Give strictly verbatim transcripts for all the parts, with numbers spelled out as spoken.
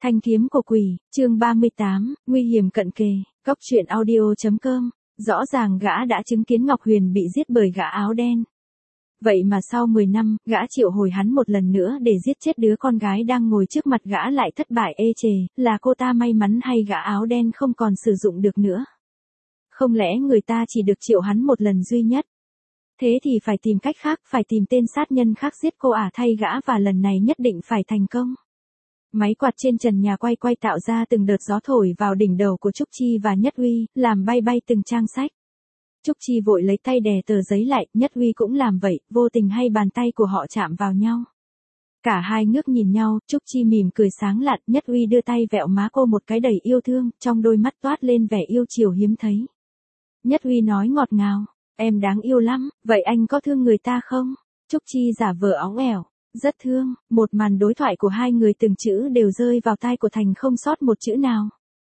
Thanh kiếm của quỷ, chương ba mươi tám, nguy hiểm cận kề, Cốc truyện audio.com, rõ ràng gã đã chứng kiến Ngọc Huyền bị giết bởi gã áo đen. Vậy mà sau mười năm, gã triệu hồi hắn một lần nữa để giết chết đứa con gái đang ngồi trước mặt gã lại thất bại ê chề, là cô ta may mắn hay gã áo đen không còn sử dụng được nữa? Không lẽ người ta chỉ được triệu hắn một lần duy nhất? Thế thì phải tìm cách khác, phải tìm tên sát nhân khác giết cô ả thay gã và lần này nhất định phải thành công. Máy quạt trên trần nhà quay quay tạo ra từng đợt gió thổi vào đỉnh đầu của Trúc Chi và Nhất Uy, làm bay bay từng trang sách. Trúc Chi vội lấy tay đè tờ giấy lại, Nhất Uy cũng làm vậy, vô tình hay bàn tay của họ chạm vào nhau. Cả hai ngước nhìn nhau, Trúc Chi mỉm cười sáng lạn, Nhất Uy đưa tay vẹo má cô một cái đầy yêu thương, trong đôi mắt toát lên vẻ yêu chiều hiếm thấy. Nhất Uy nói ngọt ngào, em đáng yêu lắm, vậy anh có thương người ta không? Trúc Chi giả vờ óng ẻo. Rất thương, một màn đối thoại của hai người từng chữ đều rơi vào tai của Thành không sót một chữ nào.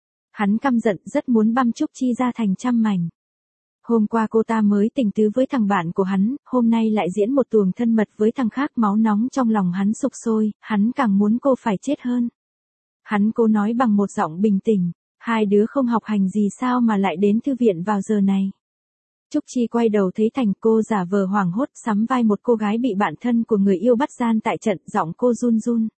Hắn căm giận rất muốn băm Trúc Chi ra thành trăm mảnh. Hôm qua cô ta mới tình tứ với thằng bạn của hắn, hôm nay lại diễn một tuồng thân mật với thằng khác, máu nóng trong lòng hắn sục sôi, hắn càng muốn cô phải chết hơn. Hắn cố nói bằng một giọng bình tĩnh, hai đứa không học hành gì sao mà lại đến thư viện vào giờ này. Trúc Chi quay đầu thấy Thành, cô giả vờ hoảng hốt sắm vai một cô gái bị bạn thân của người yêu bắt gian tại trận, giọng cô run run.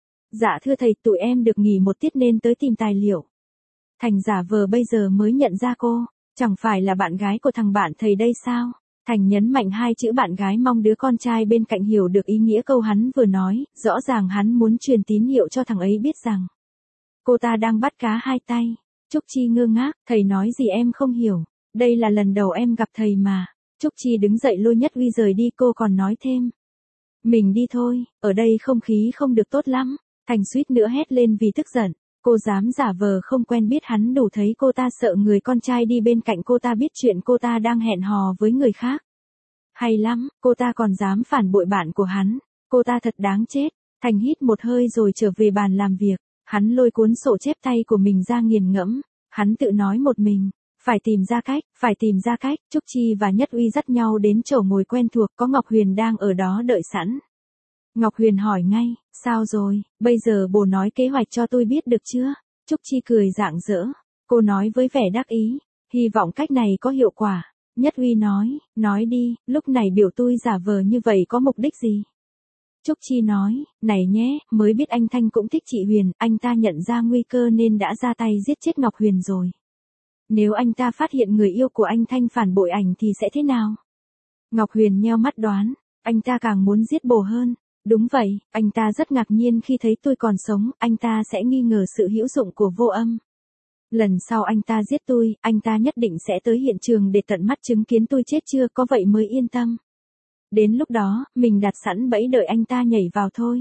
Dạ thưa thầy, tụi em được nghỉ một tiết nên tới tìm tài liệu. Thành giả vờ bây giờ mới nhận ra cô, chẳng phải là bạn gái của thằng bạn thầy đây sao? Thành nhấn mạnh hai chữ bạn gái, mong đứa con trai bên cạnh hiểu được ý nghĩa câu hắn vừa nói, rõ ràng hắn muốn truyền tín hiệu cho thằng ấy biết rằng cô ta đang bắt cá hai tay. Trúc Chi ngơ ngác, thầy nói gì em không hiểu. Đây là lần đầu em gặp thầy mà. Trúc Chi đứng dậy lôi Nhất Uy rời đi, cô còn nói thêm. Mình đi thôi, ở đây không khí không được tốt lắm. Thành suýt nữa hét lên vì tức giận. Cô dám giả vờ không quen biết hắn, đủ thấy cô ta sợ người con trai đi bên cạnh cô ta biết chuyện cô ta đang hẹn hò với người khác. Hay lắm, cô ta còn dám phản bội bạn của hắn. Cô ta thật đáng chết. Thành hít một hơi rồi trở về bàn làm việc. Hắn lôi cuốn sổ chép tay của mình ra nghiền ngẫm. Hắn tự nói một mình. Phải tìm ra cách, phải tìm ra cách. Trúc Chi và Nhất Uy dắt nhau đến chỗ ngồi quen thuộc, có Ngọc Huyền đang ở đó đợi sẵn. Ngọc Huyền hỏi ngay, sao rồi, bây giờ bồ nói kế hoạch cho tôi biết được chưa? Trúc Chi cười rạng rỡ, cô nói với vẻ đắc ý, hy vọng cách này có hiệu quả. Nhất Uy nói, nói đi, lúc này biểu tôi giả vờ như vậy có mục đích gì? Trúc Chi nói, này nhé, mới biết anh Thanh cũng thích chị Huyền, anh ta nhận ra nguy cơ nên đã ra tay giết chết Ngọc Huyền rồi. Nếu anh ta phát hiện người yêu của anh Thanh phản bội ảnh thì sẽ thế nào? Ngọc Huyền nheo mắt đoán, anh ta càng muốn giết bồ hơn. Đúng vậy, anh ta rất ngạc nhiên khi thấy tôi còn sống, anh ta sẽ nghi ngờ sự hữu dụng của Vô Âm. Lần sau anh ta giết tôi, anh ta nhất định sẽ tới hiện trường để tận mắt chứng kiến tôi chết, chưa có vậy mới yên tâm. Đến lúc đó, mình đặt sẵn bẫy đợi anh ta nhảy vào thôi.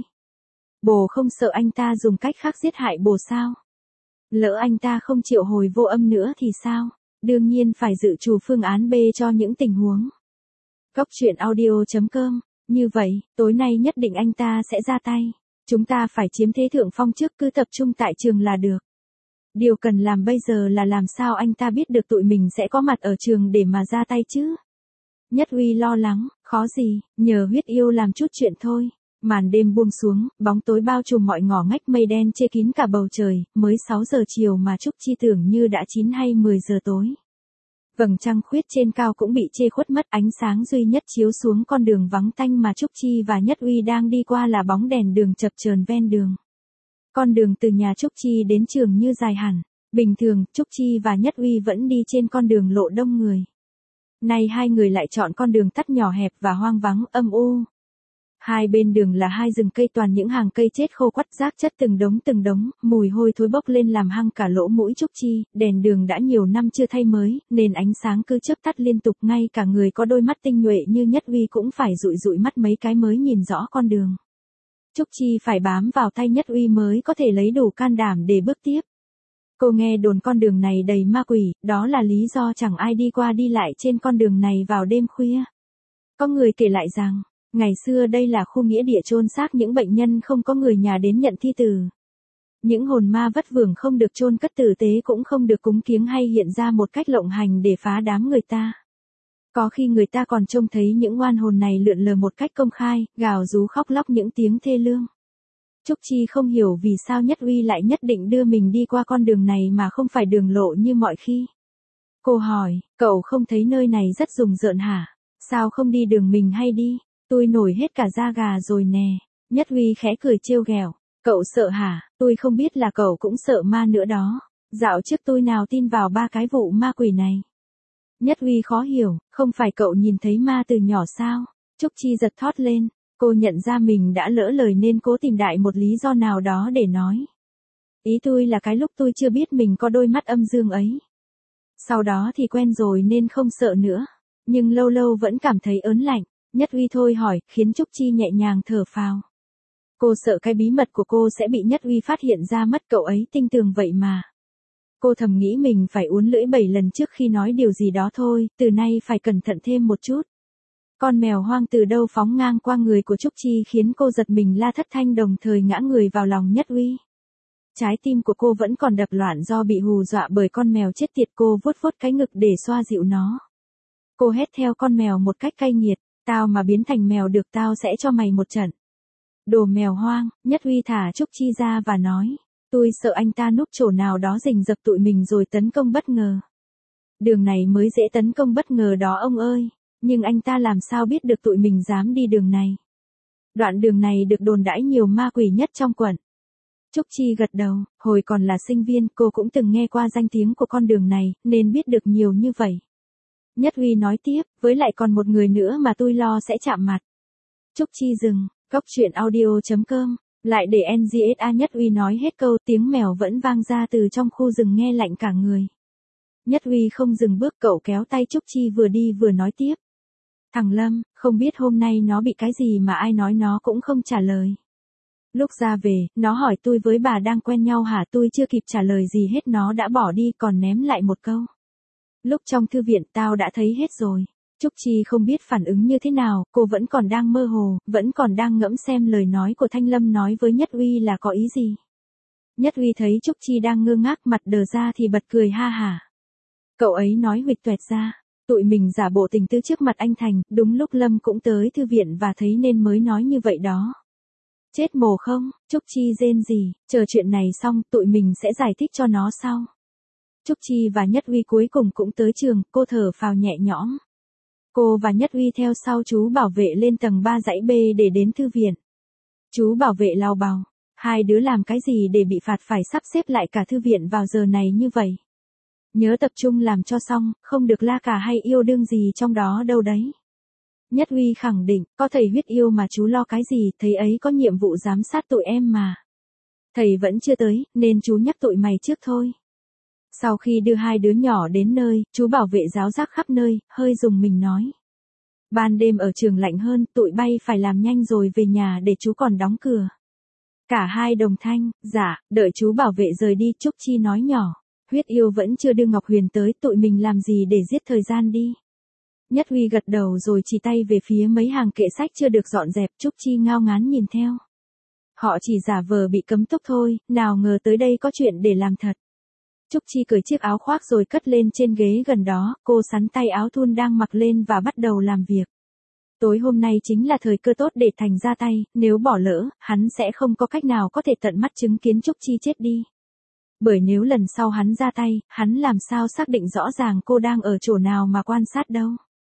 Bồ không sợ anh ta dùng cách khác giết hại bồ sao? Lỡ anh ta không triệu hồi Vô Âm nữa thì sao? Đương nhiên phải dự trù phương án B cho những tình huống. Cốc truyện audio.com, như vậy, tối nay nhất định anh ta sẽ ra tay. Chúng ta phải chiếm thế thượng phong trước, cứ tập trung tại trường là được. Điều cần làm bây giờ là làm sao anh ta biết được tụi mình sẽ có mặt ở trường để mà ra tay chứ? Nhất Uy lo lắng, khó gì, nhờ huyết yêu làm chút chuyện thôi. Màn đêm buông xuống, bóng tối bao trùm mọi ngõ ngách, mây đen che kín cả bầu trời, mới sáu giờ chiều mà Trúc Chi tưởng như đã chín hay mười giờ tối. Vầng trăng khuyết trên cao cũng bị che khuất mất, ánh sáng duy nhất chiếu xuống con đường vắng tanh mà Trúc Chi và Nhất Uy đang đi qua là bóng đèn đường chập chờn ven đường. Con đường từ nhà Trúc Chi đến trường như dài hẳn. Bình thường, Trúc Chi và Nhất Uy vẫn đi trên con đường lộ đông người. Nay hai người lại chọn con đường tắt nhỏ hẹp và hoang vắng, âm u. Hai bên đường là hai rừng cây, toàn những hàng cây chết khô quắt rác chất từng đống từng đống, mùi hôi thối bốc lên làm hăng cả lỗ mũi Trúc Chi. Đèn đường đã nhiều năm chưa thay mới, nên ánh sáng cứ chớp tắt liên tục, ngay cả người có đôi mắt tinh nhuệ như Nhất Uy cũng phải dụi dụi mắt mấy cái mới nhìn rõ con đường. Trúc Chi phải bám vào tay Nhất Uy mới có thể lấy đủ can đảm để bước tiếp. Cô nghe đồn con đường này đầy ma quỷ, đó là lý do chẳng ai đi qua đi lại trên con đường này vào đêm khuya. Có người kể lại rằng, ngày xưa đây là khu nghĩa địa chôn xác những bệnh nhân không có người nhà đến nhận thi tử. Những hồn ma vất vưởng không được chôn cất tử tế, cũng không được cúng kiếng hay hiện ra một cách lộng hành để phá đám người ta. Có khi người ta còn trông thấy những oan hồn này lượn lờ một cách công khai, gào rú khóc lóc những tiếng thê lương. Trúc Chi không hiểu vì sao Nhất Uy lại nhất định đưa mình đi qua con đường này mà không phải đường lộ như mọi khi. Cô hỏi, cậu không thấy nơi này rất rùng rợn hả? Sao không đi đường mình hay đi? Tôi nổi hết cả da gà rồi nè. Nhất Uy khẽ cười trêu ghẹo. Cậu sợ hả? Tôi không biết là cậu cũng sợ ma nữa đó. Dạo trước tôi nào tin vào ba cái vụ ma quỷ này. Nhất Uy khó hiểu, không phải cậu nhìn thấy ma từ nhỏ sao? Trúc Chi giật thót lên. Cô nhận ra mình đã lỡ lời nên cố tìm đại một lý do nào đó để nói. Ý tôi là cái lúc tôi chưa biết mình có đôi mắt âm dương ấy. Sau đó thì quen rồi nên không sợ nữa. Nhưng lâu lâu vẫn cảm thấy ớn lạnh. Nhất Uy thôi hỏi, khiến Trúc Chi nhẹ nhàng thở phào. Cô sợ cái bí mật của cô sẽ bị Nhất Uy phát hiện ra mất, cậu ấy tinh tường vậy mà. Cô thầm nghĩ mình phải uốn lưỡi bảy lần trước khi nói điều gì đó thôi, từ nay phải cẩn thận thêm một chút. Con mèo hoang từ đâu phóng ngang qua người của Trúc Chi khiến cô giật mình la thất thanh, đồng thời ngã người vào lòng Nhất Uy. Trái tim của cô vẫn còn đập loạn do bị hù dọa bởi con mèo chết tiệt, cô vuốt vuốt cái ngực để xoa dịu nó. Cô hét theo con mèo một cách cay nghiệt, tao mà biến thành mèo được tao sẽ cho mày một trận. Đồ mèo hoang. Nhất Uy thả Trúc Chi ra và nói, tôi sợ anh ta núp chỗ nào đó rình rập tụi mình rồi tấn công bất ngờ. Đường này mới dễ tấn công bất ngờ đó ông ơi, nhưng anh ta làm sao biết được tụi mình dám đi đường này. Đoạn đường này được đồn đãi nhiều ma quỷ nhất trong quận. Trúc Chi gật đầu, hồi còn là sinh viên cô cũng từng nghe qua danh tiếng của con đường này, nên biết được nhiều như vậy. Nhất Uy nói tiếp, với lại còn một người nữa mà tôi lo sẽ chạm mặt. Trúc Chi dừng, cóc truyện audio chấm com, lại để en giê ét a. Nhất Uy nói hết câu, tiếng mèo vẫn vang ra từ trong khu rừng nghe lạnh cả người. Nhất Uy không dừng bước, cậu kéo tay Trúc Chi vừa đi vừa nói tiếp. Thằng Lâm, không biết hôm nay nó bị cái gì mà ai nói nó cũng không trả lời. Lúc ra về, nó hỏi tôi với bà đang quen nhau hả, tôi chưa kịp trả lời gì hết nó đã bỏ đi còn ném lại một câu. Lúc trong thư viện tao đã thấy hết rồi. Trúc Chi không biết phản ứng như thế nào, cô vẫn còn đang mơ hồ, vẫn còn đang ngẫm xem lời nói của Thanh Lâm nói với Nhất Uy là có ý gì. Nhất Uy thấy Trúc Chi đang ngơ ngác mặt đờ ra thì bật cười ha hả. Cậu ấy nói huỵch toẹt ra, tụi mình giả bộ tình tứ trước mặt anh Thành, đúng lúc Lâm cũng tới thư viện và thấy nên mới nói như vậy đó. Chết mồ không, Trúc Chi rên rỉ, chờ chuyện này xong tụi mình sẽ giải thích cho nó sau. Trúc Chi và Nhất Uy cuối cùng cũng tới trường, cô thở phào nhẹ nhõm. Cô và Nhất Uy theo sau chú bảo vệ lên tầng ba dãy B để đến thư viện. Chú bảo vệ lao bào, hai đứa làm cái gì để bị phạt phải sắp xếp lại cả thư viện vào giờ này như vậy. Nhớ tập trung làm cho xong, không được la cà hay yêu đương gì trong đó đâu đấy. Nhất Uy khẳng định, có thầy huyết yêu mà chú lo cái gì, thầy ấy có nhiệm vụ giám sát tụi em mà. Thầy vẫn chưa tới, nên chú nhắc tụi mày trước thôi. Sau khi đưa hai đứa nhỏ đến nơi, chú bảo vệ giáo giác khắp nơi, hơi rùng mình nói. Ban đêm ở trường lạnh hơn, tụi bay phải làm nhanh rồi về nhà để chú còn đóng cửa. Cả hai đồng thanh, dạ, đợi chú bảo vệ rời đi, Trúc Chi nói nhỏ. Huyết yêu vẫn chưa đưa Ngọc Huyền tới, tụi mình làm gì để giết thời gian đi. Nhất Uy gật đầu rồi chỉ tay về phía mấy hàng kệ sách chưa được dọn dẹp, Trúc Chi ngao ngán nhìn theo. Họ chỉ giả vờ bị cấm túc thôi, nào ngờ tới đây có chuyện để làm thật. Trúc Chi cởi chiếc áo khoác rồi cất lên trên ghế gần đó, cô sắn tay áo thun đang mặc lên và bắt đầu làm việc. Tối hôm nay chính là thời cơ tốt để Thành ra tay, nếu bỏ lỡ, hắn sẽ không có cách nào có thể tận mắt chứng kiến Trúc Chi chết đi. Bởi nếu lần sau hắn ra tay, hắn làm sao xác định rõ ràng cô đang ở chỗ nào mà quan sát đâu.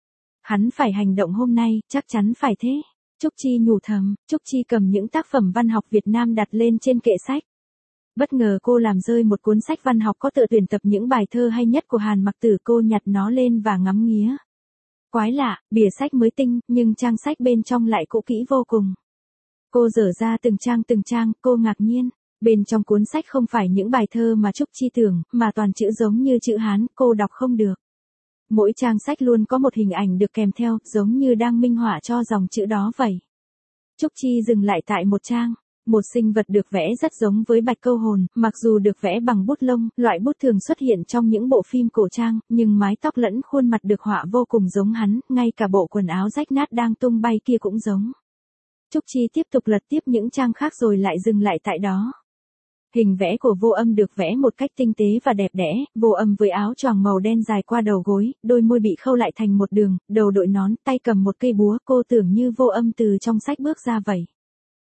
Hắn phải hành động hôm nay, chắc chắn phải thế. Trúc Chi nhủ thầm, Trúc Chi cầm những tác phẩm văn học Việt Nam đặt lên trên kệ sách. Bất ngờ cô làm rơi một cuốn sách văn học có tựa tuyển tập những bài thơ hay nhất của Hàn Mặc Tử, cô nhặt nó lên và ngắm nghía. Quái lạ, bìa sách mới tinh, nhưng trang sách bên trong lại cũ kỹ vô cùng. Cô dở ra từng trang từng trang, cô ngạc nhiên. Bên trong cuốn sách không phải những bài thơ mà Trúc Chi tưởng, mà toàn chữ giống như chữ Hán, cô đọc không được. Mỗi trang sách luôn có một hình ảnh được kèm theo, giống như đang minh họa cho dòng chữ đó vậy. Trúc Chi dừng lại tại một trang. Một sinh vật được vẽ rất giống với Bạch Câu Hồn, mặc dù được vẽ bằng bút lông, loại bút thường xuất hiện trong những bộ phim cổ trang, nhưng mái tóc lẫn khuôn mặt được họa vô cùng giống hắn, ngay cả bộ quần áo rách nát đang tung bay kia cũng giống. Trúc Chi tiếp tục lật tiếp những trang khác rồi lại dừng lại tại đó. Hình vẽ của Vô Âm được vẽ một cách tinh tế và đẹp đẽ, Vô Âm với áo choàng màu đen dài qua đầu gối, đôi môi bị khâu lại thành một đường, đầu đội nón, tay cầm một cây búa, cô tưởng như Vô Âm từ trong sách bước ra vậy.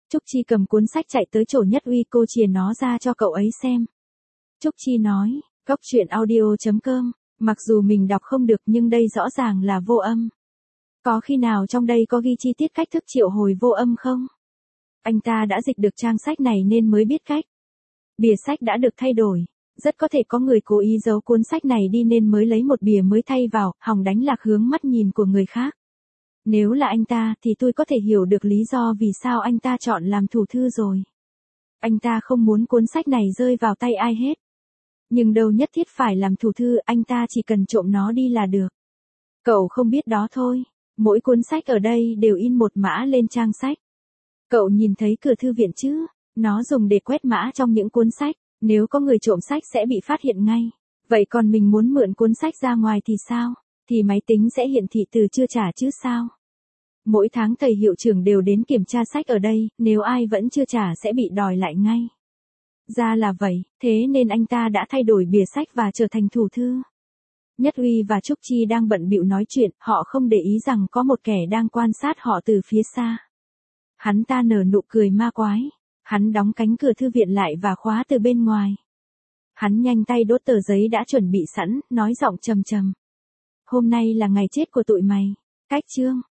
Trúc Chi cầm cuốn sách chạy tới chỗ Nhất Uy, cô chìa nó ra cho cậu ấy xem. Trúc Chi nói, cốc truyện audio chấm com, mặc dù mình đọc không được nhưng đây rõ ràng là vô âm. Có khi nào trong đây có ghi chi tiết cách thức triệu hồi vô âm không? Anh ta đã dịch được trang sách này nên mới biết cách. Bìa sách đã được thay đổi. Rất có thể có người cố ý giấu cuốn sách này đi nên mới lấy một bìa mới thay vào, hòng đánh lạc hướng mắt nhìn của người khác. Nếu là anh ta thì tôi có thể hiểu được lý do vì sao anh ta chọn làm thủ thư rồi. Anh ta không muốn cuốn sách này rơi vào tay ai hết. Nhưng đâu nhất thiết phải làm thủ thư, anh ta chỉ cần trộm nó đi là được. Cậu không biết đó thôi. Mỗi cuốn sách ở đây đều in một mã lên trang sách. Cậu nhìn thấy cửa thư viện chứ? Nó dùng để quét mã trong những cuốn sách. Nếu có người trộm sách sẽ bị phát hiện ngay. Vậy còn mình muốn mượn cuốn sách ra ngoài thì sao? Thì máy tính sẽ hiển thị từ chưa trả chứ sao? Mỗi tháng thầy hiệu trưởng đều đến kiểm tra sách ở đây, nếu ai vẫn chưa trả sẽ bị đòi lại ngay. Ra là vậy, thế nên anh ta đã thay đổi bìa sách và trở thành thủ thư. Nhất Uy và Trúc Chi đang bận bịu nói chuyện, họ không để ý rằng có một kẻ đang quan sát họ từ phía xa. Hắn ta nở nụ cười ma quái. Hắn đóng cánh cửa thư viện lại và khóa từ bên ngoài. Hắn nhanh tay đốt tờ giấy đã chuẩn bị sẵn, nói giọng trầm trầm. Hôm nay là ngày chết của tụi mày. Cách chương.